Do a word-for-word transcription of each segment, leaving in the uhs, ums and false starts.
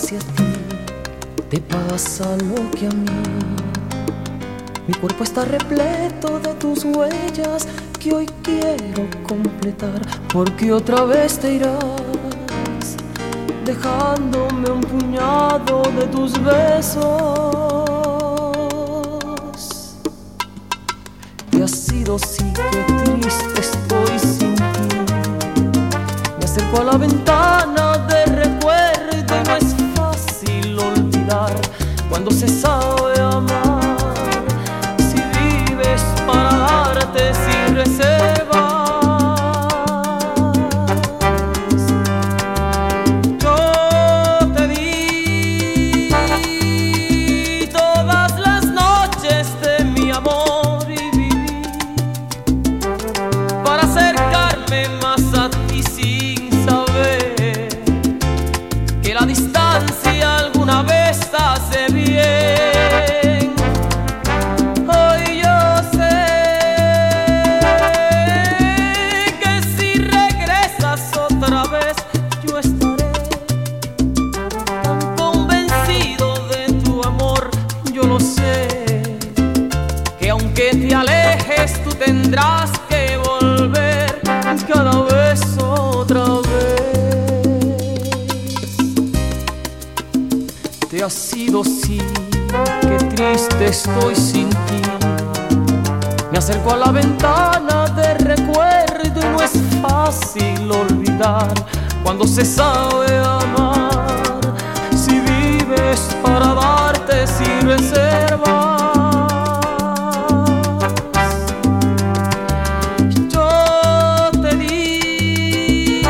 si a ti te pasa lo que a mí. Mi cuerpo está repleto de tus huellas que hoy quiero completar, porque otra vez te irás dejándome un puñado de tus besos. Y ha sido sí, que triste estoy sin ti. Me acerco a la ventana de recuerdo y no es fácil olvidar cuando se sabe amar. Si vives para darte sin reservas, yo te di todas las noches de mi amor y viví para acercarme más a ti sin saber que la distancia alguna vez hace bien. Hoy yo sé que si regresas otra vez yo estaré tan convencido de tu amor. Yo lo sé, que aunque te alejes tú tendrás que volver cada vez otra vez. Te ha sido sí, qué triste estoy sin ti. Me acerco a la ventana de recuerdo y no es fácil olvidar cuando se sabe amar. Si vives para darte sin reservas, yo te di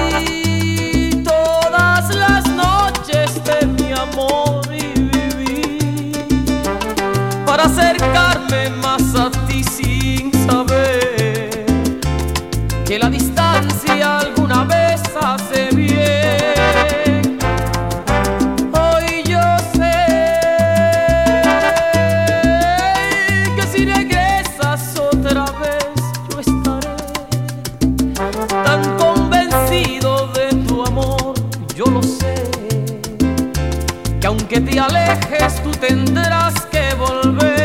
todas las noches de mi amor y viví para acercarme más a ti sin saber que la distancia alguna vez hace bien. Hoy yo sé que si regresas otra vez yo estaré tan convencido de tu amor. Yo lo sé, que aunque te alejes tú tendrás que volver